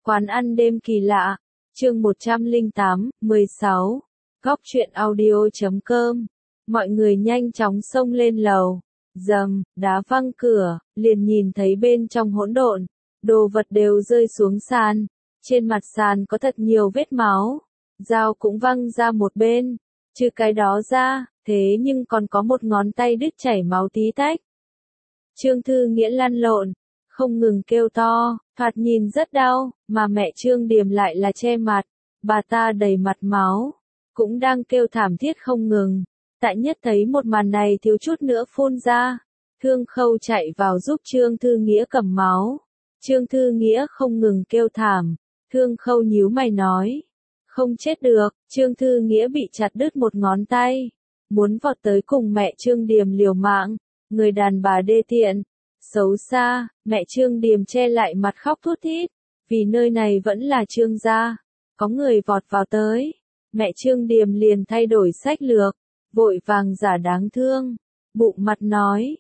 Quán ăn đêm kỳ lạ, chương 108, 16, góc truyện audio.com. Mọi người nhanh chóng xông lên lầu, dầm, đá văng cửa, liền nhìn thấy bên trong hỗn độn, đồ vật đều rơi xuống sàn, trên mặt sàn có thật nhiều vết máu, dao cũng văng ra một bên, trừ cái đó ra, thế nhưng còn có một ngón tay đứt chảy máu tí tách. Trương Thư Nghĩa lăn lộn, không ngừng kêu to, thoạt nhìn rất đau, mà mẹ Trương Điềm lại là che mặt, bà ta đầy mặt máu, cũng đang kêu thảm thiết không ngừng. Tại Nhất thấy một màn này thiếu chút nữa phun ra, Thương Khâu chạy vào giúp Trương Thư Nghĩa cầm máu. Trương Thư Nghĩa không ngừng kêu thảm, Thương Khâu nhíu mày nói, không chết được. Trương Thư Nghĩa bị chặt đứt một ngón tay, muốn vọt tới cùng mẹ Trương Điềm liều mạng, người đàn bà đê tiện, xấu xa. Mẹ Trương Điềm che lại mặt khóc thút thít, vì nơi này vẫn là Trương gia. Có người vọt vào tới, mẹ Trương Điềm liền thay đổi sách lược, vội vàng giả đáng thương, bụng mặt nói,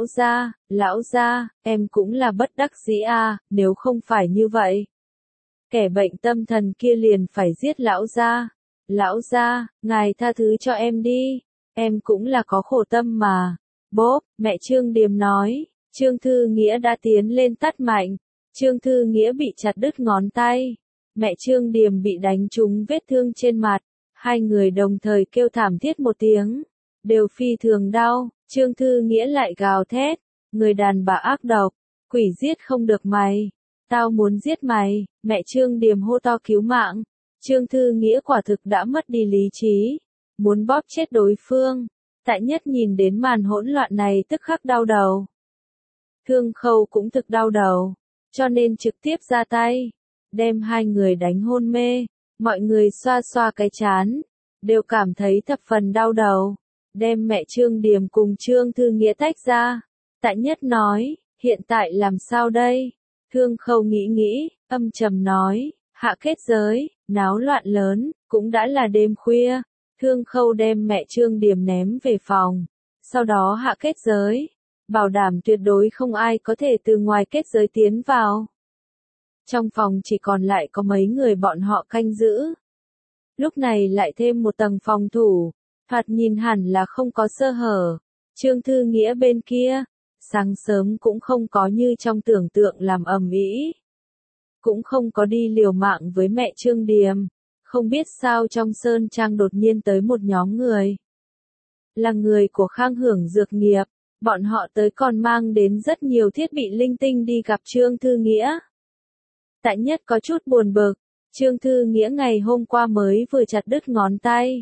lão gia, em cũng là bất đắc dĩ à, nếu không phải như vậy, kẻ bệnh tâm thần kia liền phải giết lão gia, ngài tha thứ cho em đi, em cũng là có khổ tâm mà. Bốp, mẹ Trương Điềm nói. Trương Thư Nghĩa đã tiến lên tát mạnh, Trương Thư Nghĩa bị chặt đứt ngón tay, mẹ Trương Điềm bị đánh trúng vết thương trên mặt, hai người đồng thời kêu thảm thiết một tiếng, đều phi thường đau. Trương Thư Nghĩa lại gào thét, người đàn bà ác độc, quỷ giết không được mày, tao muốn giết mày. Mẹ Trương Điềm hô to cứu mạng, Trương Thư Nghĩa quả thực đã mất đi lý trí, muốn bóp chết đối phương. Tại Nhất nhìn đến màn hỗn loạn này tức khắc đau đầu. Thương Khâu cũng thực đau đầu, cho nên trực tiếp ra tay, đem hai người đánh hôn mê. Mọi người xoa xoa cái trán, đều cảm thấy thập phần đau đầu, đem mẹ Trương Điềm cùng Trương Thư Nghĩa tách ra. Tại Nhất nói, hiện tại làm sao đây? Thương Khâu nghĩ, âm trầm nói, hạ kết giới, náo loạn lớn, cũng đã là đêm khuya. Thương Khâu đem mẹ Trương Điềm ném về phòng, sau đó hạ kết giới, bảo đảm tuyệt đối không ai có thể từ ngoài kết giới tiến vào. Trong phòng chỉ còn lại có mấy người bọn họ canh giữ. Lúc này lại thêm một tầng phòng thủ, thoạt nhìn hẳn là không có sơ hở. Trương Thư Nghĩa bên kia, sáng sớm cũng không có như trong tưởng tượng làm ầm ĩ, cũng không có đi liều mạng với mẹ Trương Điềm. Không biết sao trong sơn trang đột nhiên tới một nhóm người. Là người của Khang Hưởng Dược Nghiệp, bọn họ tới còn mang đến rất nhiều thiết bị linh tinh đi gặp Trương Thư Nghĩa. Tại Nhất có chút buồn bực, Trương Thư Nghĩa ngày hôm qua mới vừa chặt đứt ngón tay.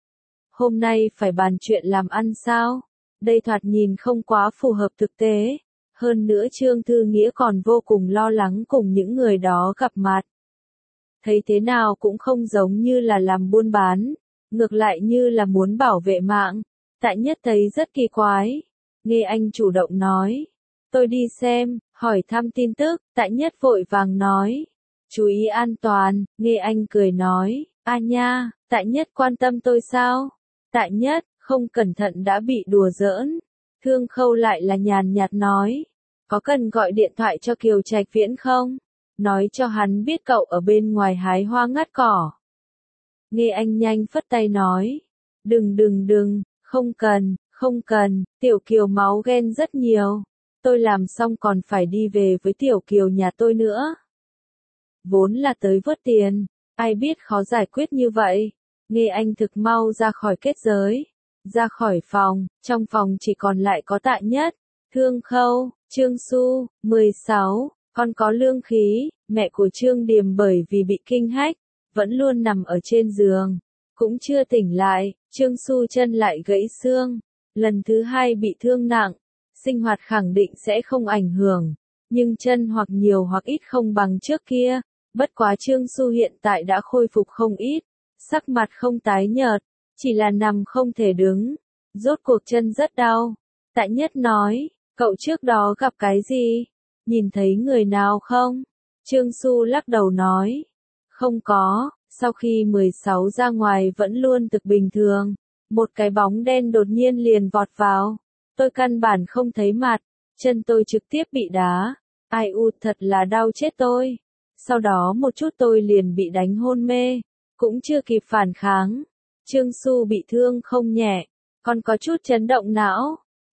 Hôm nay phải bàn chuyện làm ăn sao? Đây thoạt nhìn không quá phù hợp thực tế. Hơn nữa Trương Thư Nghĩa còn vô cùng lo lắng cùng những người đó gặp mặt. Thấy thế nào cũng không giống như là làm buôn bán, ngược lại như là muốn bảo vệ mạng. Tại Nhất thấy rất kỳ quái. Nghe anh chủ động nói, tôi đi xem, hỏi thăm tin tức. Tại Nhất vội vàng nói, chú ý an toàn. Nghe anh cười nói, a nha, Tại Nhất quan tâm tôi sao? Tại Nhất, không cẩn thận đã bị đùa giỡn. Thương Khâu lại là nhàn nhạt nói, có cần gọi điện thoại cho Kiều Trạch Viễn không? Nói cho hắn biết cậu ở bên ngoài hái hoa ngắt cỏ. Nghe anh nhanh phất tay nói, đừng, không cần, Tiểu Kiều máu ghen rất nhiều. Tôi làm xong còn phải đi về với Tiểu Kiều nhà tôi nữa. Vốn là tới vớt tiền, ai biết khó giải quyết như vậy. Nghe anh thực mau ra khỏi kết giới, ra khỏi phòng, trong phòng chỉ còn lại có Tại Nhất, Thương Khâu, Trương Xu. 16. Còn có Lương Khí, mẹ của Trương Điềm bởi vì bị kinh hách, vẫn luôn nằm ở trên giường, cũng chưa tỉnh lại. Trương Xu chân lại gãy xương, lần thứ hai bị thương nặng, sinh hoạt khẳng định sẽ không ảnh hưởng, nhưng chân hoặc nhiều hoặc ít không bằng trước kia. Bất quá Trương Xu hiện tại đã khôi phục không ít, sắc mặt không tái nhợt, chỉ là nằm không thể đứng, rốt cuộc chân rất đau. Tại Nhất nói, cậu trước đó gặp cái gì? Nhìn thấy người nào không? Trương Xu lắc đầu nói, không có. Sau khi 16 ra ngoài vẫn luôn thực bình thường, một cái bóng đen đột nhiên liền vọt vào, tôi căn bản không thấy mặt, chân tôi trực tiếp bị đá, ai thật là đau chết tôi. sau đó một chút tôi liền bị đánh hôn mê, cũng chưa kịp phản kháng. Trương Xu bị thương không nhẹ, còn có chút chấn động não.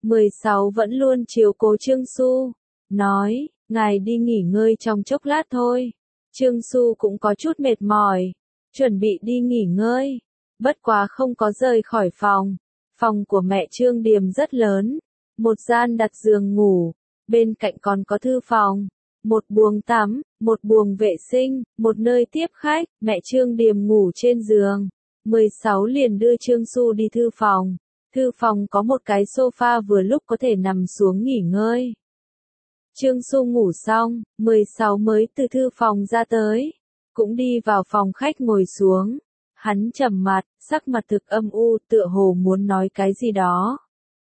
16 vẫn luôn chiếu cố Trương Xu, nói, ngài đi nghỉ ngơi trong chốc lát thôi. Trương Xu cũng có chút mệt mỏi, chuẩn bị đi nghỉ ngơi, bất quá không có rời khỏi phòng. Phòng của mẹ Trương Điềm rất lớn, một gian đặt giường ngủ, bên cạnh còn có thư phòng, một buồng tắm, một buồng vệ sinh, một nơi tiếp khách. Mẹ Trương Điềm ngủ trên giường, 16 liền đưa Trương Xu đi thư phòng. Thư phòng có một cái sofa vừa lúc có thể nằm xuống nghỉ ngơi. Trương Xu ngủ xong, 16 mới từ thư phòng ra tới, cũng đi vào phòng khách ngồi xuống. Hắn trầm mặt, sắc mặt thực âm u, tựa hồ muốn nói cái gì đó.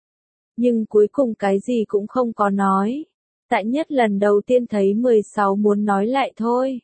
Nhưng cuối cùng cái gì cũng không có nói. Tại nhất lần đầu tiên thấy 16 muốn nói lại thôi.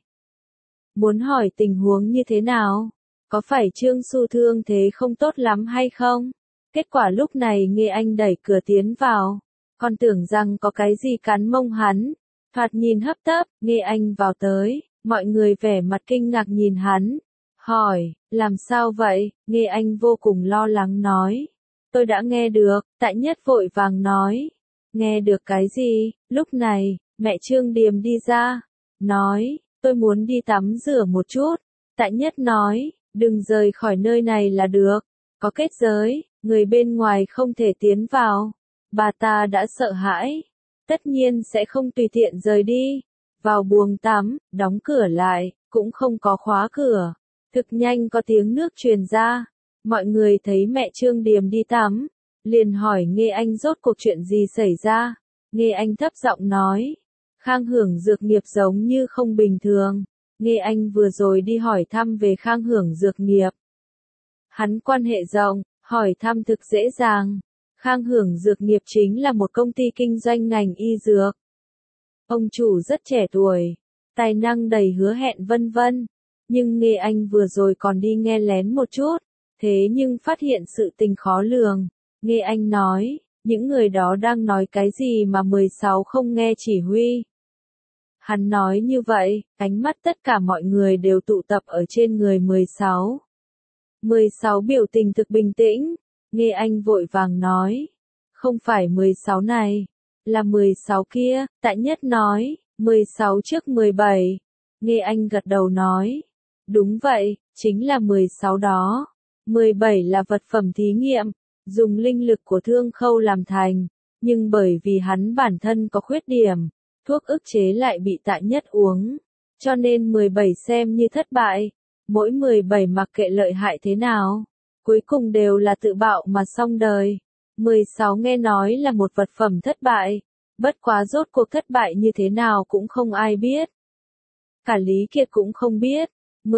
Muốn hỏi tình huống như thế nào? Có phải Trương Xu thương thế không tốt lắm hay không? Kết quả lúc này Nghe Anh đẩy cửa tiến vào. Còn tưởng rằng có cái gì cắn mông hắn. Thoạt nhìn hấp tấp, Nghe Anh vào tới. Mọi người vẻ mặt kinh ngạc nhìn hắn. Hỏi, làm sao vậy? Nghe Anh vô cùng lo lắng nói. Tôi đã nghe được, Tại Nhất vội vàng nói. Nghe được cái gì? Lúc này, mẹ Trương Điềm đi ra. Nói, tôi muốn đi tắm rửa một chút. Tại Nhất nói, đừng rời khỏi nơi này là được. Có kết giới, người bên ngoài không thể tiến vào. Bà ta đã sợ hãi. Tất nhiên sẽ không tùy tiện rời đi. Vào buồng tắm, đóng cửa lại, cũng không có khóa cửa. Thực nhanh có tiếng nước truyền ra. Mọi người thấy mẹ Trương Điềm đi tắm, liền hỏi Nghe Anh rốt cuộc chuyện gì xảy ra. Nghe Anh thấp giọng nói, Khang Hưởng Dược Nghiệp giống như không bình thường. Nghe Anh vừa rồi đi hỏi thăm về Khang Hưởng Dược Nghiệp. Hắn quan hệ rộng, hỏi thăm thực dễ dàng. Khang Hưởng Dược Nghiệp chính là một công ty kinh doanh ngành y dược. Ông chủ rất trẻ tuổi, tài năng đầy hứa hẹn vân vân. Nhưng Nghe Anh vừa rồi còn đi nghe lén một chút, thế nhưng phát hiện sự tình khó lường. Nghe Anh nói, những người đó đang nói cái gì mà 16 không nghe chỉ huy. Hắn nói như vậy, ánh mắt tất cả mọi người đều tụ tập ở trên người 16. 16 biểu tình thực bình tĩnh, Nghe Anh vội vàng nói. Không phải 16 này, là 16 kia. Tại Nhất nói, 16 trước 17. Nghe Anh gật đầu nói. Đúng vậy, chính là 16 đó. 17 là vật phẩm thí nghiệm, dùng linh lực của Thương Khâu làm thành, nhưng bởi vì hắn bản thân có khuyết điểm, thuốc ức chế lại bị Tại Nhất uống, cho nên 17 xem như thất bại. Mỗi 17 mặc kệ lợi hại thế nào, cuối cùng đều là tự bạo mà xong đời. 16 nghe nói là một vật phẩm thất bại, bất quá rốt cuộc thất bại như thế nào cũng không ai biết. Cả Lý Kiệt cũng không biết,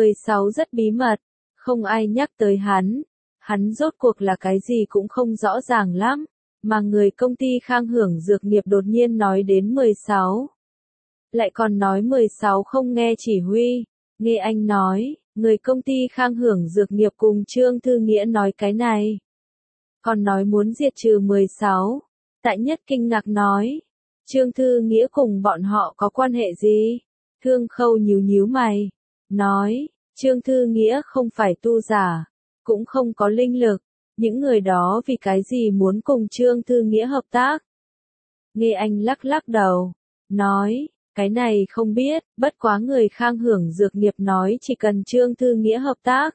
16 rất bí mật, không ai nhắc tới hắn. Hắn rốt cuộc là cái gì cũng không rõ ràng lắm, mà người công ty Khang Hưởng Dược Nghiệp đột nhiên nói đến 16. Lại còn nói 16 không nghe chỉ huy. Nghe Anh nói, người công ty Khang Hưởng Dược Nghiệp cùng Trương Thư Nghĩa nói cái này. Còn nói muốn diệt trừ 16. Tại Nhất kinh ngạc nói, Trương Thư Nghĩa cùng bọn họ có quan hệ gì? Thương Khâu nhíu nhíu mày, nói, Trương Thư Nghĩa không phải tu giả, cũng không có linh lực, những người đó vì cái gì muốn cùng Trương Thư Nghĩa hợp tác? Nghe Anh lắc lắc đầu, nói, cái này không biết, bất quá người Khang Hưởng Dược Nghiệp nói chỉ cần Trương Thư Nghĩa hợp tác,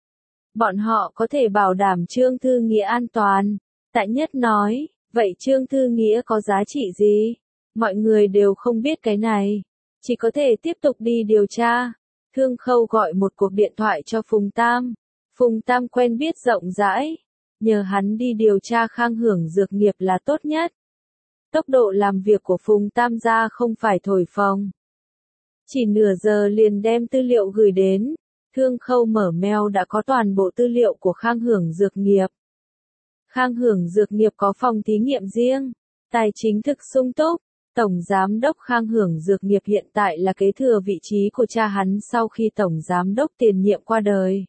bọn họ có thể bảo đảm Trương Thư Nghĩa an toàn. Tại Nhất nói, vậy Trương Thư Nghĩa có giá trị gì? Mọi người đều không biết cái này, chỉ có thể tiếp tục đi điều tra. Thương Khâu gọi một cuộc điện thoại cho Phùng Tam. Phùng Tam quen biết rộng rãi, nhờ hắn đi điều tra Khang Hưởng Dược Nghiệp là tốt nhất. Tốc độ làm việc của Phùng Tam gia không phải thổi phồng. Chỉ nửa giờ liền đem tư liệu gửi đến. Thương Khâu mở mail đã có toàn bộ tư liệu của Khang Hưởng Dược Nghiệp. Khang Hưởng Dược Nghiệp có phòng thí nghiệm riêng, tài chính thực sung túc. Tổng Giám đốc Khang Hưởng Dược Nghiệp hiện tại là kế thừa vị trí của cha hắn sau khi Tổng Giám đốc tiền nhiệm qua đời.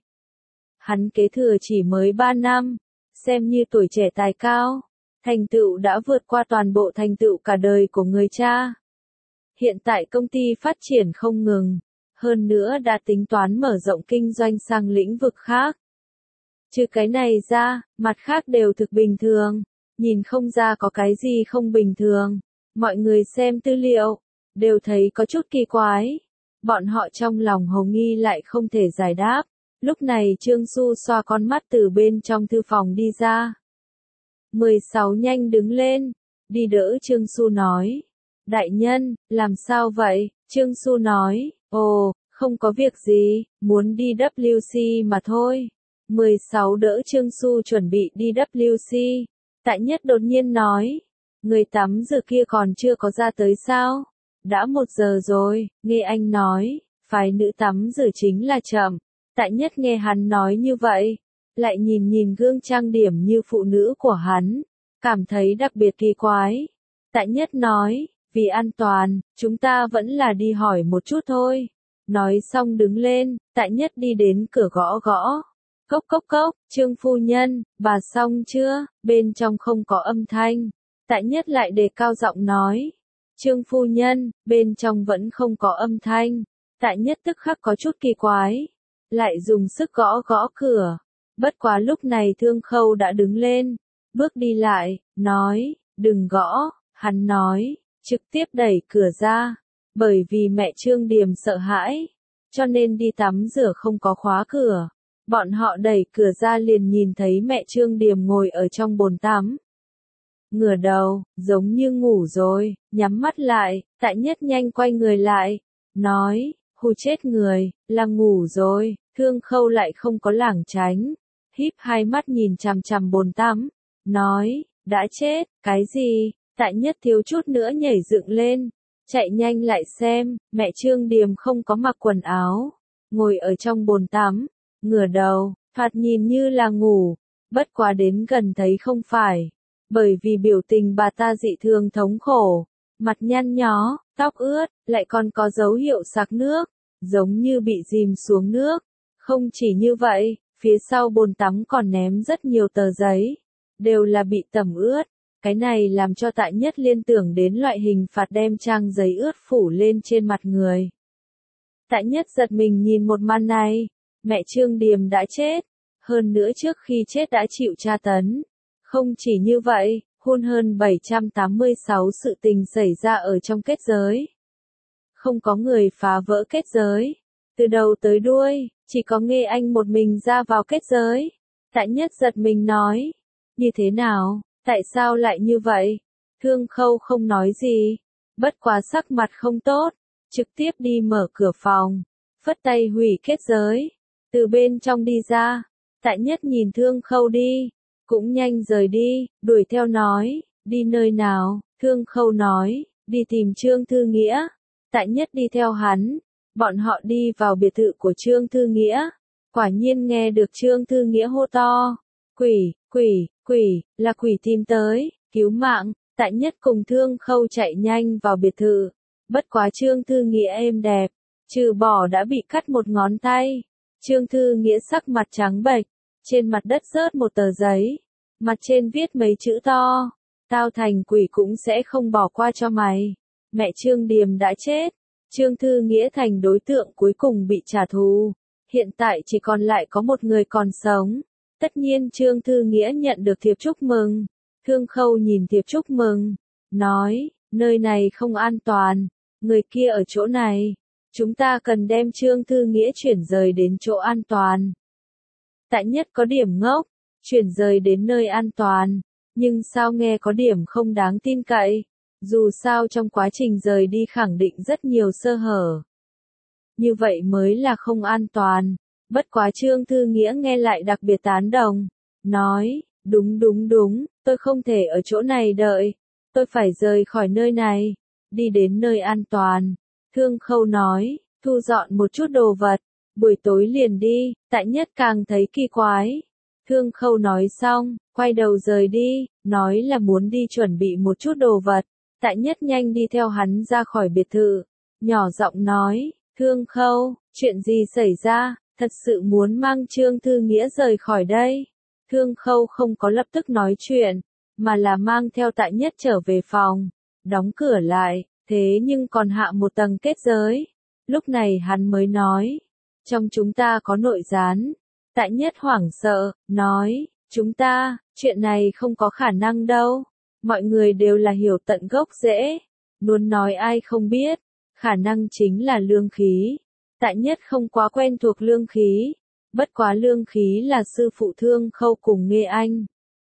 Hắn kế thừa chỉ mới 3 năm, xem như tuổi trẻ tài cao, thành tựu đã vượt qua toàn bộ thành tựu cả đời của người cha. Hiện tại công ty phát triển không ngừng, hơn nữa đã tính toán mở rộng kinh doanh sang lĩnh vực khác. Trừ cái này ra, mặt khác đều thực bình thường, nhìn không ra có cái gì không bình thường. Mọi người xem tư liệu, đều thấy có chút kỳ quái. Bọn họ trong lòng hồ nghi lại không thể giải đáp. Lúc này Trương Xu xoa con mắt từ bên trong thư phòng đi ra. 16 nhanh đứng lên, đi đỡ Trương Xu nói. Đại nhân, làm sao vậy? Trương Xu nói, ồ, không có việc gì, muốn đi WC mà thôi. 16 đỡ Trương Xu chuẩn bị đi WC. Tại Nhất đột nhiên nói, người tắm rửa kia còn chưa có ra tới sao? Đã 1 giờ rồi, nghe anh nói, phái nữ tắm rửa chính là chậm. Tại Nhất nghe hắn nói như vậy, lại nhìn nhìn gương trang điểm như phụ nữ của hắn, cảm thấy đặc biệt kỳ quái. Tại Nhất nói, vì an toàn, chúng ta vẫn là đi hỏi một chút thôi. Nói xong đứng lên, Tại Nhất đi đến cửa gõ gõ. Cốc cốc cốc, Trương phu nhân, bà xong chưa? Bên trong không có âm thanh. Tại Nhất lại đề cao giọng nói. Trương phu nhân, bên trong vẫn không có âm thanh. Tại Nhất tức khắc có chút kỳ quái. Lại dùng sức gõ gõ cửa. Bất quá lúc này Thương Khâu đã đứng lên. Bước đi lại, nói, đừng gõ. Hắn nói, trực tiếp đẩy cửa ra. Bởi vì mẹ Trương Điềm sợ hãi. Cho nên đi tắm rửa không có khóa cửa. Bọn họ đẩy cửa ra liền nhìn thấy mẹ Trương Điềm ngồi ở trong bồn tắm. Ngửa đầu, giống như ngủ rồi, nhắm mắt lại, Tại Nhất nhanh quay người lại, nói, hù chết người, là ngủ rồi. Thương Khâu lại không có lảng tránh, híp hai mắt nhìn chằm chằm bồn tắm, nói, đã chết, cái gì? Tại Nhất thiếu chút nữa nhảy dựng lên, chạy nhanh lại xem, mẹ Trương Điềm không có mặc quần áo, ngồi ở trong bồn tắm, ngửa đầu, thoạt nhìn như là ngủ, bất quá đến gần thấy không phải, bởi vì biểu tình bà ta dị thường thống khổ, mặt nhăn nhó, tóc ướt, lại còn có dấu hiệu sặc nước, giống như bị dìm xuống nước. Không chỉ như vậy, phía sau bồn tắm còn ném rất nhiều tờ giấy, đều là bị tẩm ướt. Cái này làm cho Tại Nhất liên tưởng đến loại hình phạt đem trang giấy ướt phủ lên trên mặt người. Tại Nhất giật mình nhìn một màn này, mẹ Trương Điềm đã chết, hơn nữa trước khi chết đã chịu tra tấn. Không chỉ như vậy, hơn 786 sự tình xảy ra ở trong kết giới. Không có người phá vỡ kết giới. Từ đầu tới đuôi, chỉ có Nghê Anh một mình ra vào kết giới. Tại Nhất giật mình nói, như thế nào, tại sao lại như vậy? Thương Khâu không nói gì, bất quá sắc mặt không tốt, trực tiếp đi mở cửa phòng, phất tay hủy kết giới, từ bên trong đi ra. Tại Nhất nhìn Thương Khâu đi, cũng nhanh rời đi, đuổi theo nói, đi nơi nào? Thương Khâu nói, đi tìm Trương Thư Nghĩa. Tại Nhất đi theo hắn, bọn họ đi vào biệt thự của Trương Thư Nghĩa, quả nhiên nghe được Trương Thư Nghĩa hô to, quỷ, quỷ, quỷ, là quỷ tìm tới, cứu mạng. Tại Nhất cùng Thương Khâu chạy nhanh vào biệt thự, bất quá Trương Thư Nghĩa êm đẹp, trừ bỏ đã bị cắt một ngón tay. Trương Thư Nghĩa sắc mặt trắng bệch, trên mặt đất rớt một tờ giấy, mặt trên viết mấy chữ to, tao thành quỷ cũng sẽ không bỏ qua cho mày. Mẹ Trương Điềm đã chết, Trương Thư Nghĩa thành đối tượng cuối cùng bị trả thù, hiện tại chỉ còn lại có một người còn sống. Tất nhiên Trương Thư Nghĩa nhận được thiệp chúc mừng. Thương Khâu nhìn thiệp chúc mừng, nói, nơi này không an toàn, người kia ở chỗ này, chúng ta cần đem Trương Thư Nghĩa chuyển rời đến chỗ an toàn. Tại Nhất có điểm ngốc, chuyển rời đến nơi an toàn, nhưng sao nghe có điểm không đáng tin cậy, dù sao trong quá trình rời đi khẳng định rất nhiều sơ hở. Như vậy mới là không an toàn. Bất quá Trương Thư Nghĩa nghe lại đặc biệt tán đồng, nói, đúng, tôi không thể ở chỗ này đợi, tôi phải rời khỏi nơi này, đi đến nơi an toàn. Thương Khâu nói, thu dọn một chút đồ vật, buổi tối liền đi. Tại Nhất càng thấy kỳ quái. Thương Khâu nói xong, quay đầu rời đi, nói là muốn đi chuẩn bị một chút đồ vật. Tại Nhất nhanh đi theo hắn ra khỏi biệt thự, nhỏ giọng nói, Thương Khâu, chuyện gì xảy ra? Thật sự muốn mang Trương Thư Nghĩa rời khỏi đây. Thương Khâu không có lập tức nói chuyện, mà là mang theo Tại Nhất trở về phòng, đóng cửa lại, thế nhưng còn hạ một tầng kết giới. Lúc này hắn mới nói, trong chúng ta có nội gián. Tại Nhất hoảng sợ, nói, chúng ta, chuyện này không có khả năng đâu. Mọi người đều là hiểu tận gốc rễ. Luôn nói ai không biết, khả năng chính là lương khí. Tại Nhất không quá quen thuộc lương khí. Bất quá lương khí là sư phụ Thương Khâu cùng Nghê Anh.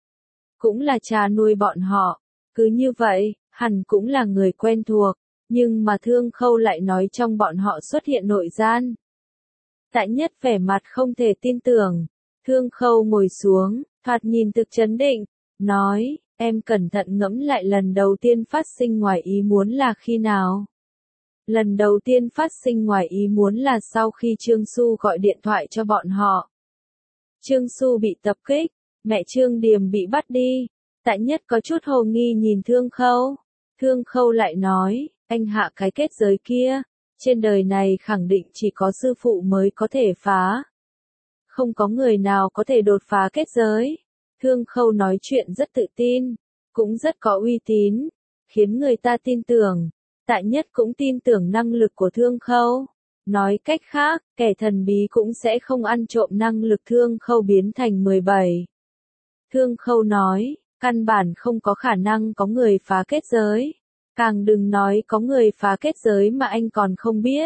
Cũng là cha nuôi bọn họ. Cứ như vậy, hẳn cũng là người quen thuộc. Nhưng mà Thương Khâu lại nói trong bọn họ xuất hiện nội gian. Tại Nhất vẻ mặt không thể tin tưởng. Thương Khâu ngồi xuống, thoạt nhìn thực chấn định, nói, em cẩn thận ngẫm lại lần đầu tiên phát sinh ngoài ý muốn là khi nào? Lần đầu tiên phát sinh ngoài ý muốn là sau khi Trương Xu gọi điện thoại cho bọn họ. Trương Xu bị tập kích, mẹ Trương Điềm bị bắt đi. Tại Nhất có chút hồ nghi nhìn Thương Khâu. Thương Khâu lại nói, anh hạ cái kết giới kia, trên đời này khẳng định chỉ có sư phụ mới có thể phá. Không có người nào có thể đột phá kết giới. Thương Khâu nói chuyện rất tự tin, cũng rất có uy tín, khiến người ta tin tưởng. Tại Nhất cũng tin tưởng năng lực của Thương Khâu. Nói cách khác, kẻ thần bí cũng sẽ không ăn trộm năng lực Thương Khâu biến thành 17. Thương Khâu nói, căn bản không có khả năng có người phá kết giới. Càng đừng nói có người phá kết giới mà anh còn không biết.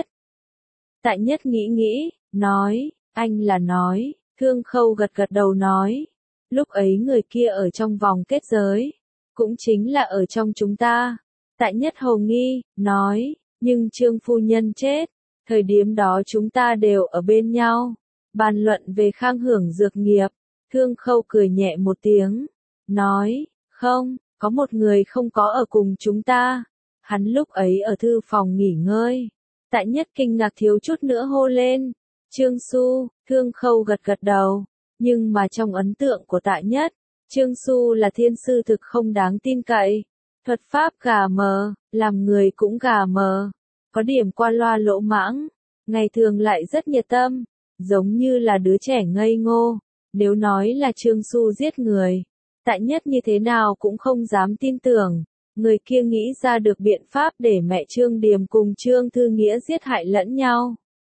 Tại Nhất nghĩ, nói, anh là nói, Thương Khâu gật gật đầu nói. Lúc ấy người kia ở trong vòng kết giới, cũng chính là ở trong chúng ta. Tại Nhất hồ nghi, nói, nhưng Trương phu nhân chết, thời điểm đó chúng ta đều ở bên nhau, bàn luận về khang hưởng dược nghiệp. Thương Khâu cười nhẹ một tiếng, nói, không, có một người không có ở cùng chúng ta. Hắn lúc ấy ở thư phòng nghỉ ngơi. Tại Nhất kinh ngạc thiếu chút nữa hô lên, Trương Xu. Thương Khâu gật gật đầu, nhưng mà trong ấn tượng của Tại Nhất, Trương Xu là thiên sư thực không đáng tin cậy. Thuật pháp gà mờ, làm người cũng gà mờ, có điểm qua loa lỗ mãng, ngày thường lại rất nhiệt tâm, giống như là đứa trẻ ngây ngô. Nếu nói là Trương Xu giết người, Tại Nhất như thế nào cũng không dám tin tưởng. Người kia nghĩ ra được biện pháp để mẹ Trương Điềm cùng Trương Thư Nghĩa giết hại lẫn nhau.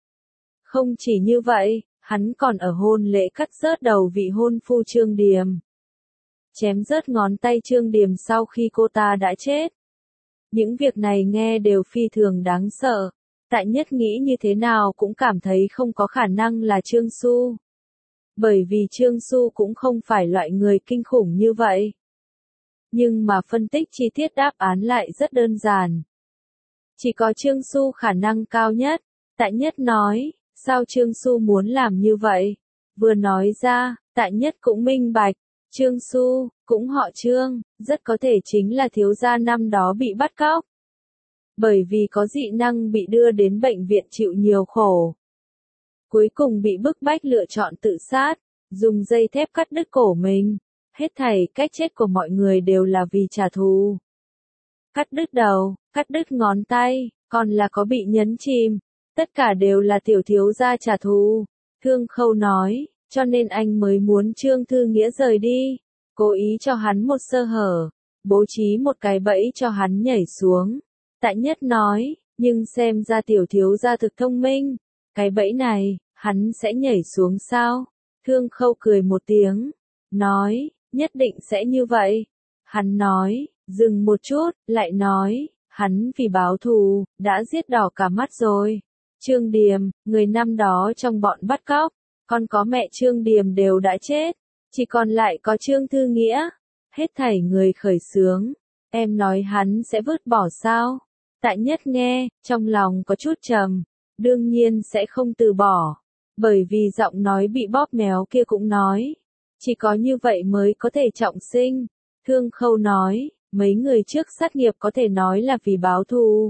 Không chỉ như vậy, hắn còn ở hôn lễ cắt rớt đầu vị hôn phu Trương Điềm. Chém rớt ngón tay Trương Điềm sau khi cô ta đã chết. Những việc này nghe đều phi thường đáng sợ. Tại Nhất nghĩ như thế nào cũng cảm thấy không có khả năng là Trương Xu. Bởi vì Trương Xu cũng không phải loại người kinh khủng như vậy. Nhưng mà phân tích chi tiết đáp án lại rất đơn giản. Chỉ có Trương Xu khả năng cao nhất. Tại Nhất nói, sao Trương Xu muốn làm như vậy? Vừa nói ra, Tại Nhất cũng minh bạch. Trương Xu, cũng họ Trương, rất có thể chính là thiếu gia năm đó bị bắt cóc. Bởi vì có dị năng bị đưa đến bệnh viện chịu nhiều khổ. Cuối cùng bị bức bách lựa chọn tự sát, dùng dây thép cắt đứt cổ mình. Hết thảy cách chết của mọi người đều là vì trả thù. Cắt đứt đầu, cắt đứt ngón tay, còn là có bị nhấn chìm. Tất cả đều là tiểu thiếu gia trả thù. Thương Khâu nói, cho nên anh mới muốn Trương Thư Nghĩa rời đi. Cố ý cho hắn một sơ hở, bố trí một cái bẫy cho hắn nhảy xuống. Tại Nhất nói, nhưng xem ra tiểu thiếu gia thực thông minh. Cái bẫy này, hắn sẽ nhảy xuống sao? Thương Khâu cười một tiếng, nói, nhất định sẽ như vậy. Hắn nói, dừng một chút, lại nói, hắn vì báo thù, đã giết đỏ cả mắt rồi. Trương Điềm, người năm đó trong bọn bắt cóc, còn có mẹ Trương Điềm đều đã chết, chỉ còn lại có Trương Thư Nghĩa. Hết thảy người khởi xướng, em nói hắn sẽ vứt bỏ sao? Tại Nhất nghe, trong lòng có chút trầm, đương nhiên sẽ không từ bỏ, bởi vì giọng nói bị bóp méo kia cũng nói, chỉ có như vậy mới có thể trọng sinh. Thương Khâu nói, mấy người trước sát nghiệp có thể nói là vì báo thù.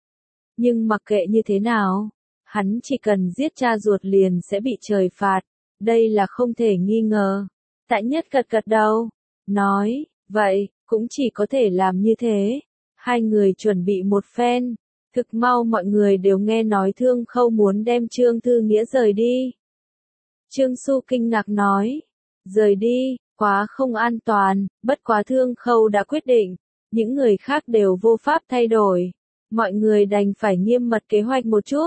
Nhưng mặc kệ như thế nào, hắn chỉ cần giết cha ruột liền sẽ bị trời phạt, đây là không thể nghi ngờ. Tại Nhất gật gật đầu, nói, vậy, cũng chỉ có thể làm như thế. Hai người chuẩn bị một phen, thực mau mọi người đều nghe nói Thương Khâu muốn đem Trương Thư Nghĩa rời đi. Trương Xu kinh ngạc nói, rời đi, quá không an toàn, bất quá Thương Khâu đã quyết định, những người khác đều vô pháp thay đổi. Mọi người đành phải nghiêm mật kế hoạch một chút,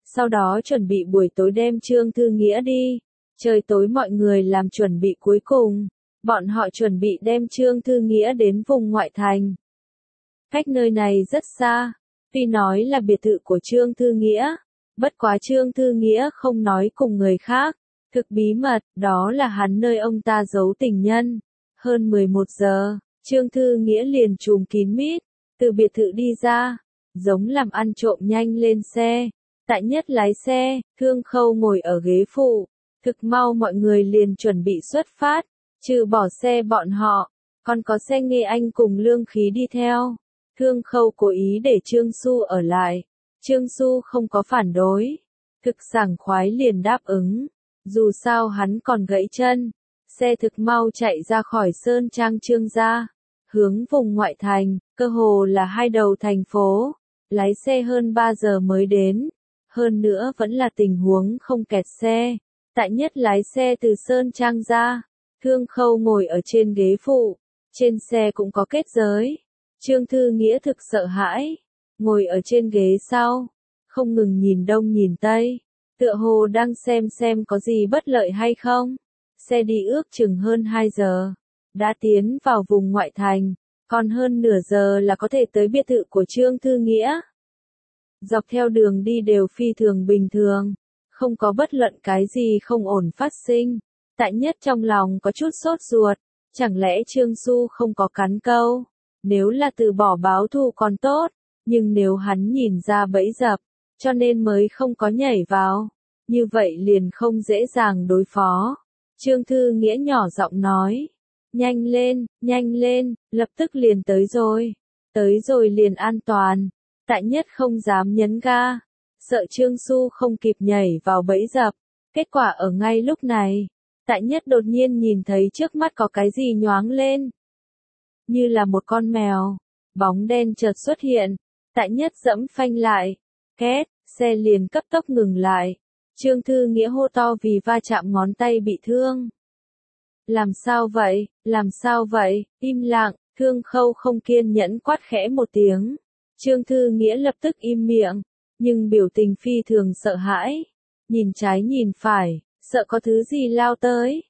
sau đó chuẩn bị buổi tối đem Trương Thư Nghĩa đi. Trời tối mọi người làm chuẩn bị cuối cùng, bọn họ chuẩn bị đem Trương Thư Nghĩa đến vùng ngoại thành. Cách nơi này rất xa, tuy nói là biệt thự của Trương Thư Nghĩa, bất quá Trương Thư Nghĩa không nói cùng người khác, thực bí mật, đó là hắn nơi ông ta giấu tình nhân. Hơn 11 giờ, Trương Thư Nghĩa liền trùm kín mít, từ biệt thự đi ra, giống làm ăn trộm nhanh lên xe. Tại Nhất lái xe, Thương Khâu ngồi ở ghế phụ, thực mau mọi người liền chuẩn bị xuất phát, trừ bỏ xe bọn họ, còn có xe Nghê Anh cùng Lương Khí đi theo. Thương Khâu cố ý để Trương Xu ở lại, Trương Xu không có phản đối, thực sảng khoái liền đáp ứng, dù sao hắn còn gãy chân. Xe thực mau chạy ra khỏi Sơn Trang Trương gia, hướng vùng ngoại thành, cơ hồ là hai đầu thành phố, lái xe hơn 3 giờ mới đến, hơn nữa vẫn là tình huống không kẹt xe. Tại Nhất lái xe từ Sơn Trang ra, Thương Khâu ngồi ở trên ghế phụ, trên xe cũng có kết giới. Trương Thư Nghĩa thực sợ hãi, ngồi ở trên ghế sau, không ngừng nhìn đông nhìn tây, tựa hồ đang xem có gì bất lợi hay không. Xe đi ước chừng hơn 2 giờ, đã tiến vào vùng ngoại thành, còn hơn nửa giờ là có thể tới biệt thự của Trương Thư Nghĩa. Dọc theo đường đi đều phi thường bình thường, không có bất luận cái gì không ổn phát sinh. Tại Nhất trong lòng có chút sốt ruột, chẳng lẽ Trương Xu không có cắn câu, nếu là từ bỏ báo thù còn tốt, nhưng nếu hắn nhìn ra bẫy dập, cho nên mới không có nhảy vào, như vậy liền không dễ dàng đối phó. Trương Thư Nghĩa nhỏ giọng nói, nhanh lên, lập tức liền tới rồi liền an toàn. Tại Nhất không dám nhấn ga, sợ Trương Xu không kịp nhảy vào bẫy dập. Kết quả ở ngay lúc này, Tại Nhất đột nhiên nhìn thấy trước mắt có cái gì nhoáng lên. Như là một con mèo, bóng đen chợt xuất hiện, Tại Nhất dẫm phanh lại, két, xe liền cấp tốc ngừng lại. Trương Thư Nghĩa hô to vì va chạm ngón tay bị thương. Làm sao vậy, im lặng, Thương Khâu không kiên nhẫn quát khẽ một tiếng. Trương Thư Nghĩa lập tức im miệng, nhưng biểu tình phi thường sợ hãi. Nhìn trái nhìn phải, sợ có thứ gì lao tới.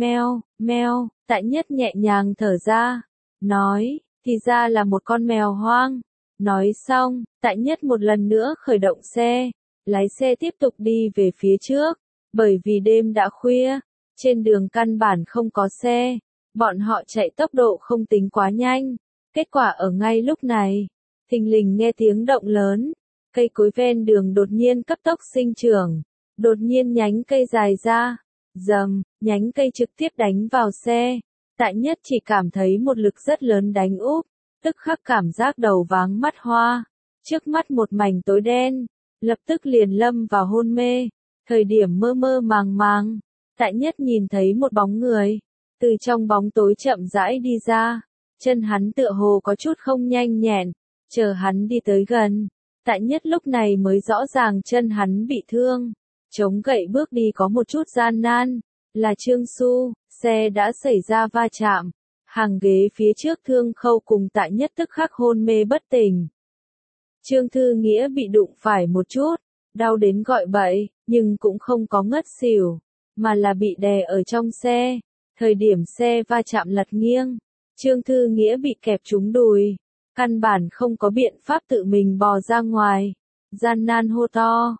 Meo, Tại Nhất nhẹ nhàng thở ra, nói, thì ra là một con mèo hoang. Nói xong, Tại Nhất một lần nữa khởi động xe, lái xe tiếp tục đi về phía trước, bởi vì đêm đã khuya, trên đường căn bản không có xe, bọn họ chạy tốc độ không tính quá nhanh. Kết quả ở ngay lúc này, thình lình nghe tiếng động lớn, cây cối ven đường đột nhiên cấp tốc sinh trưởng, đột nhiên nhánh cây dài ra, rầm, nhánh cây trực tiếp đánh vào xe. Tại Nhất chỉ cảm thấy một lực rất lớn đánh úp, tức khắc cảm giác đầu váng mắt hoa, trước mắt một mảnh tối đen, lập tức liền lâm vào hôn mê. Thời điểm mơ mơ màng, Tại Nhất nhìn thấy một bóng người, từ trong bóng tối chậm rãi đi ra, chân hắn tựa hồ có chút không nhanh nhẹn, chờ hắn đi tới gần, Tại Nhất lúc này mới rõ ràng chân hắn bị thương, chống gậy bước đi có một chút gian nan, là Trương Xu. Xe đã xảy ra va chạm, hàng ghế phía trước Thương Khâu cùng Tại Nhất tức khắc hôn mê bất tỉnh. Trương Thư Nghĩa bị đụng phải một chút, đau đến gọi bậy, nhưng cũng không có ngất xỉu, mà là bị đè ở trong xe. Thời điểm xe va chạm lật nghiêng, Trương Thư Nghĩa bị kẹp trúng đùi, căn bản không có biện pháp tự mình bò ra ngoài. Gian nan hô to,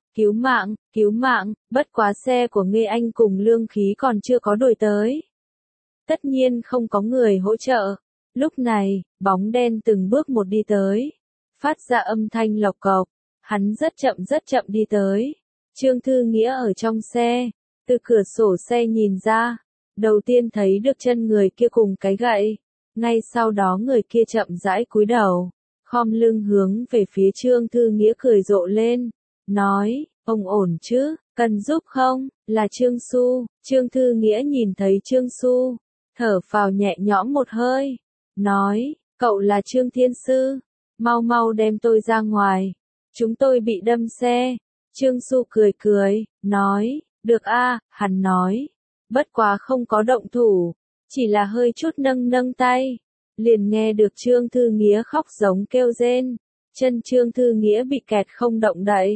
cứu mạng, bất quá xe của Nghê Anh cùng Lương Khí còn chưa có đuổi tới. Tất nhiên không có người hỗ trợ. Lúc này, bóng đen từng bước một đi tới, phát ra âm thanh lộc cộc, hắn rất chậm đi tới. Trương Thư Nghĩa ở trong xe, từ cửa sổ xe nhìn ra, đầu tiên thấy được chân người kia cùng cái gậy, ngay sau đó người kia chậm rãi cúi đầu, khom lưng hướng về phía Trương Thư Nghĩa cười rộ lên, nói, ông ổn chứ, cần giúp không, là Trương Xu. Trương Thư Nghĩa nhìn thấy Trương Xu, thở phào nhẹ nhõm một hơi, nói, cậu là Trương Thiên Sư, mau đem tôi ra ngoài, chúng tôi bị đâm xe. Trương Xu cười, nói, được a, hắn nói, bất quá không có động thủ, chỉ là hơi chút nâng tay, liền nghe được Trương Thư Nghĩa khóc giống kêu rên, chân Trương Thư Nghĩa bị kẹt không động đậy,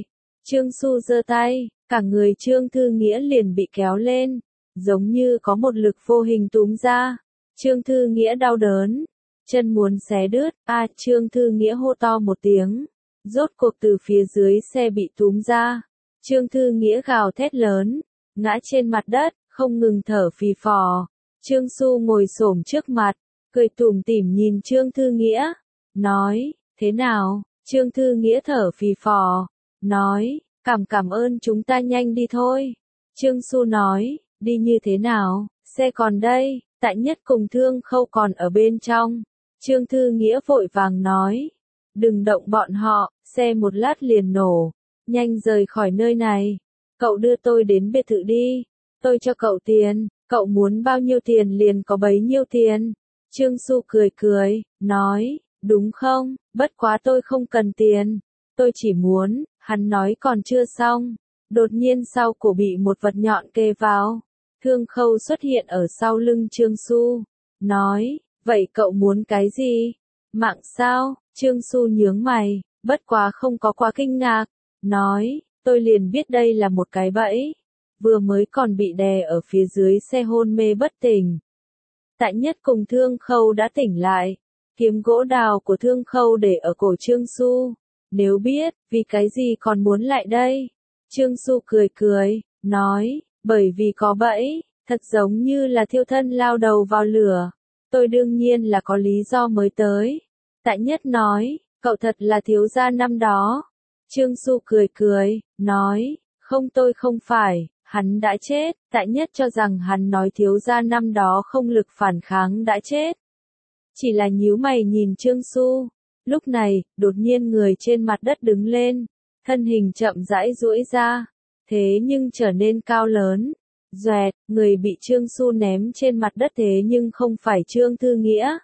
Trương Xu giơ tay, cả người Trương Thư Nghĩa liền bị kéo lên, giống như có một lực vô hình túm ra. Trương Thư Nghĩa đau đớn, chân muốn xé đứt, Trương Thư Nghĩa hô to một tiếng, rốt cuộc từ phía dưới xe bị túm ra. Trương Thư Nghĩa gào thét lớn, ngã trên mặt đất, không ngừng thở phì phò. Trương Xu ngồi xổm trước mặt, cười tủm tỉm nhìn Trương Thư Nghĩa, nói, thế nào? Trương Thư Nghĩa thở phì phò, nói, cảm ơn chúng ta nhanh đi thôi. Trương Xu nói, đi như thế nào, xe còn đây, Tại Nhất cùng Thương Khâu còn ở bên trong. Trương Thư Nghĩa vội vàng nói, đừng động bọn họ, xe một lát liền nổ, nhanh rời khỏi nơi này. Cậu đưa tôi đến biệt thự đi, tôi cho cậu tiền, cậu muốn bao nhiêu tiền liền có bấy nhiêu tiền. Trương Xu cười cười, nói, đúng không, bất quá tôi không cần tiền, tôi chỉ muốn, hắn nói còn chưa xong, đột nhiên sau cổ bị một vật nhọn kề vào. Thương Khâu xuất hiện ở sau lưng Trương Xu, nói, vậy cậu muốn cái gì? Mạng sao? Trương Xu nhướng mày, bất quá không có quá kinh ngạc, nói, tôi liền biết đây là một cái bẫy, vừa mới còn bị đè ở phía dưới xe hôn mê bất tỉnh. Tại Nhất cùng Thương Khâu đã tỉnh lại, kiếm gỗ đào của Thương Khâu để ở cổ Trương Xu, nếu biết, vì cái gì còn muốn lại đây? Trương Xu cười cười, nói, bởi vì có bẫy, thật giống như là thiêu thân lao đầu vào lửa, tôi đương nhiên là có lý do mới tới. Tại Nhất nói, cậu thật là thiếu gia năm đó. Trương Xu cười cười, nói, không tôi không phải, hắn đã chết. Tại Nhất cho rằng hắn nói thiếu gia năm đó không lực phản kháng đã chết. Chỉ là nhíu mày nhìn Trương Xu. Lúc này, đột nhiên người trên mặt đất đứng lên, thân hình chậm rãi duỗi ra, thế nhưng trở nên cao lớn. Doẹt, người bị Trương Xu ném trên mặt đất thế nhưng không phải Trương Thư Nghĩa,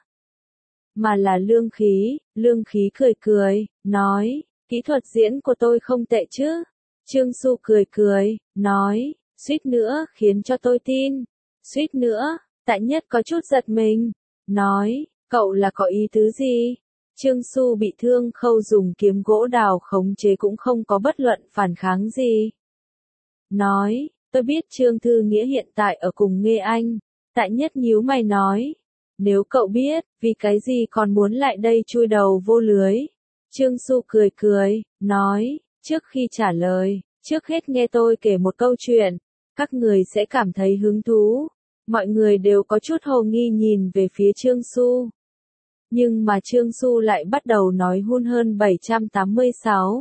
mà là Lương Khí cười cười, nói, kỹ thuật diễn của tôi không tệ chứ. Trương Xu cười cười, nói, suýt nữa khiến cho tôi tin, suýt nữa. Tại Nhất có chút giật mình, nói, cậu là có ý tứ gì? Trương Xu bị Thương Khâu dùng kiếm gỗ đào khống chế cũng không có bất luận phản kháng gì. Nói, tôi biết Trương Thư Nghĩa hiện tại ở cùng Nghê Anh. Tại Nhất nhíu mày nói, nếu cậu biết, vì cái gì còn muốn lại đây chui đầu vô lưới? Trương Xu cười cười, nói, trước khi trả lời, trước hết nghe tôi kể một câu chuyện, các người sẽ cảm thấy hứng thú. Mọi người đều có chút hồ nghi nhìn về phía Trương Xu. Nhưng mà Trương Xu lại bắt đầu nói hun hơn 786.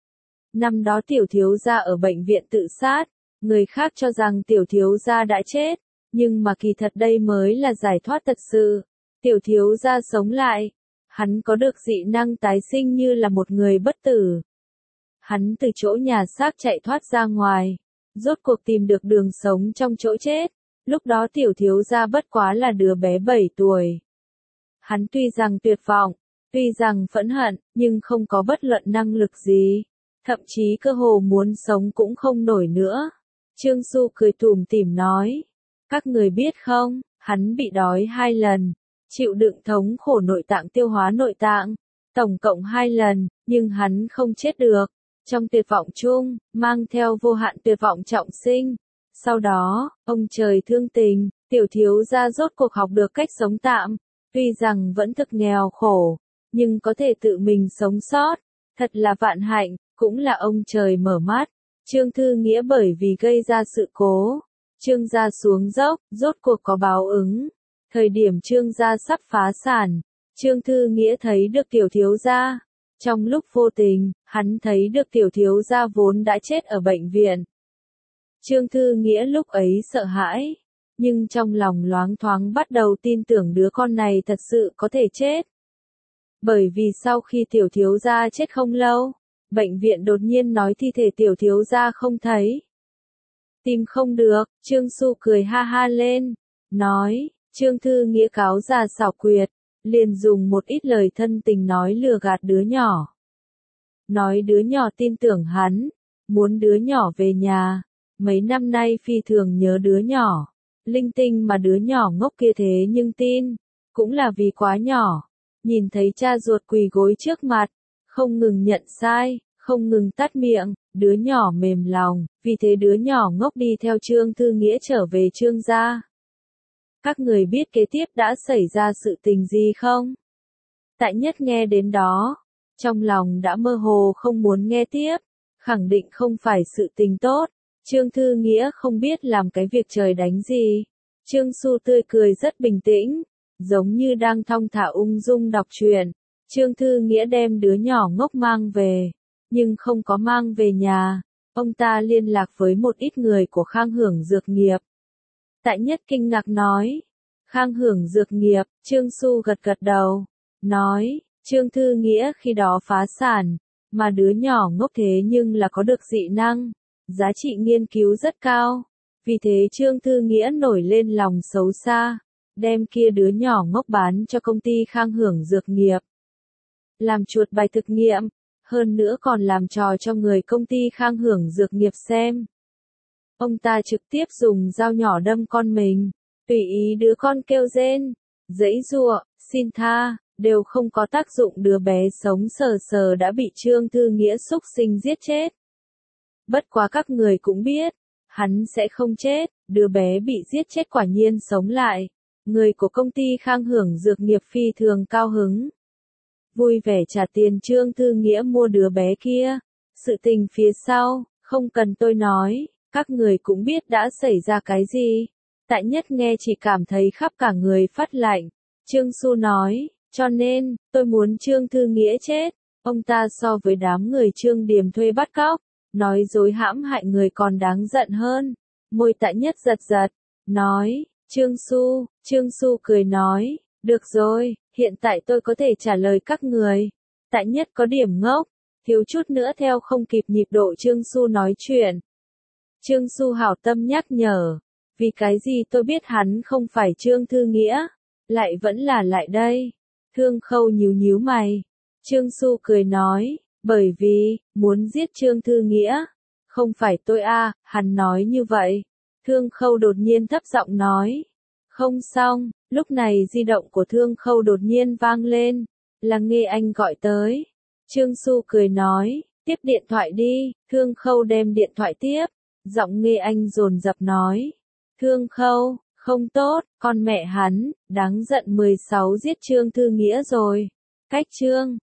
Năm đó tiểu thiếu gia ở bệnh viện tự sát, người khác cho rằng tiểu thiếu gia đã chết, nhưng mà kỳ thật đây mới là giải thoát thật sự. Tiểu thiếu gia sống lại, hắn có được dị năng tái sinh như là một người bất tử. Hắn từ chỗ nhà xác chạy thoát ra ngoài, rốt cuộc tìm được đường sống trong chỗ chết. Lúc đó tiểu thiếu gia bất quá là đứa bé 7 tuổi. Hắn tuy rằng tuyệt vọng, tuy rằng phẫn hận, nhưng không có bất luận năng lực gì, thậm chí cơ hồ muốn sống cũng không nổi nữa. Trương Xu cười tủm tỉm nói, các người biết không, hắn bị đói 2 lần, chịu đựng thống khổ nội tạng tiêu hóa nội tạng, tổng cộng 2 lần, nhưng hắn không chết được. Trong tuyệt vọng chung, mang theo vô hạn tuyệt vọng trọng sinh. Sau đó, ông trời thương tình, tiểu thiếu gia rốt cuộc học được cách sống tạm. Tuy rằng vẫn thực nghèo khổ, nhưng có thể tự mình sống sót, thật là vạn hạnh, cũng là ông trời mở mắt. Trương Thư Nghĩa bởi vì gây ra sự cố, Trương gia xuống dốc, rốt cuộc có báo ứng. Thời điểm Trương gia sắp phá sản, Trương Thư Nghĩa thấy được tiểu thiếu gia. Trong lúc vô tình, hắn thấy được tiểu thiếu gia vốn đã chết ở bệnh viện. Trương Thư Nghĩa lúc ấy sợ hãi, nhưng trong lòng loáng thoáng bắt đầu tin tưởng đứa con này thật sự có thể chết. Bởi vì sau khi tiểu thiếu gia chết không lâu, bệnh viện đột nhiên nói thi thể tiểu thiếu gia không thấy. Tìm không được, Trương Xu cười ha ha lên, nói, Trương Thư Nghĩa cáo già xảo quyệt, liền dùng một ít lời thân tình nói lừa gạt đứa nhỏ. Nói đứa nhỏ tin tưởng hắn, muốn đứa nhỏ về nhà, mấy năm nay phi thường nhớ đứa nhỏ. Linh tinh mà đứa nhỏ ngốc kia thế nhưng tin, cũng là vì quá nhỏ, nhìn thấy cha ruột quỳ gối trước mặt, không ngừng nhận sai, không ngừng tắt miệng, đứa nhỏ mềm lòng, vì thế đứa nhỏ ngốc đi theo Trương Thư Nghĩa trở về Trương gia. Các người biết kế tiếp đã xảy ra sự tình gì không? Tại Nhất nghe đến đó, trong lòng đã mơ hồ không muốn nghe tiếp, khẳng định không phải sự tình tốt. Trương Thư Nghĩa không biết làm cái việc trời đánh gì. Trương Xu tươi cười rất bình tĩnh, giống như đang thong thả ung dung đọc truyện. Trương Thư Nghĩa đem đứa nhỏ ngốc mang về, nhưng không có mang về nhà. Ông ta liên lạc với một ít người của Khang Hưởng Dược Nghiệp. Tại Nhất kinh ngạc nói, Khang Hưởng Dược Nghiệp, Trương Xu gật gật đầu, nói, Trương Thư Nghĩa khi đó phá sản, mà đứa nhỏ ngốc thế nhưng là có được dị năng, giá trị nghiên cứu rất cao. Vì thế Trương Thư Nghĩa nổi lên lòng xấu xa, đem kia đứa nhỏ ngốc bán cho công ty Khang Hưởng Dược Nghiệp. Làm chuột bài thực nghiệm, hơn nữa còn làm trò cho người công ty Khang Hưởng Dược Nghiệp xem. Ông ta trực tiếp dùng dao nhỏ đâm con mình, tùy ý đứa con kêu rên, giãy giụa, xin tha, đều không có tác dụng, đứa bé sống sờ sờ đã bị Trương Thư Nghĩa xúc sinh giết chết. Bất quá các người cũng biết, hắn sẽ không chết, đứa bé bị giết chết quả nhiên sống lại. Người của công ty Khang Hưởng Dược Nghiệp phi thường cao hứng, vui vẻ trả tiền Trương Thư Nghĩa mua đứa bé kia. Sự tình phía sau, không cần tôi nói, các người cũng biết đã xảy ra cái gì. Tại Nhất nghe chỉ cảm thấy khắp cả người phát lạnh. Trương Xu nói, cho nên, tôi muốn Trương Thư Nghĩa chết. Ông ta so với đám người Trương Điềm thuê bắt cóc, nói dối hãm hại người còn đáng giận hơn. Môi Tại Nhất giật giật, nói, Trương Xu cười nói, được rồi, hiện tại tôi có thể trả lời các người. Tại Nhất có điểm ngốc, thiếu chút nữa theo không kịp nhịp độ Trương Xu nói chuyện. Trương Xu hảo tâm nhắc nhở, vì cái gì tôi biết hắn không phải Trương Thư Nghĩa, lại vẫn là lại đây. Thương Khâu nhíu nhíu mày. Trương Xu cười nói, bởi vì, muốn giết Trương Thư Nghĩa. Không phải tôi à, hắn nói như vậy. Thương Khâu đột nhiên thấp giọng nói. Không xong, lúc này di động của Thương Khâu đột nhiên vang lên. Là Nghê Anh gọi tới. Trương Xu cười nói, tiếp điện thoại đi. Thương Khâu đem điện thoại tiếp. Giọng Nghê Anh dồn dập nói. Thương Khâu, không tốt, con mẹ hắn, đáng giận 16 giết Trương Thư Nghĩa rồi. Cách chương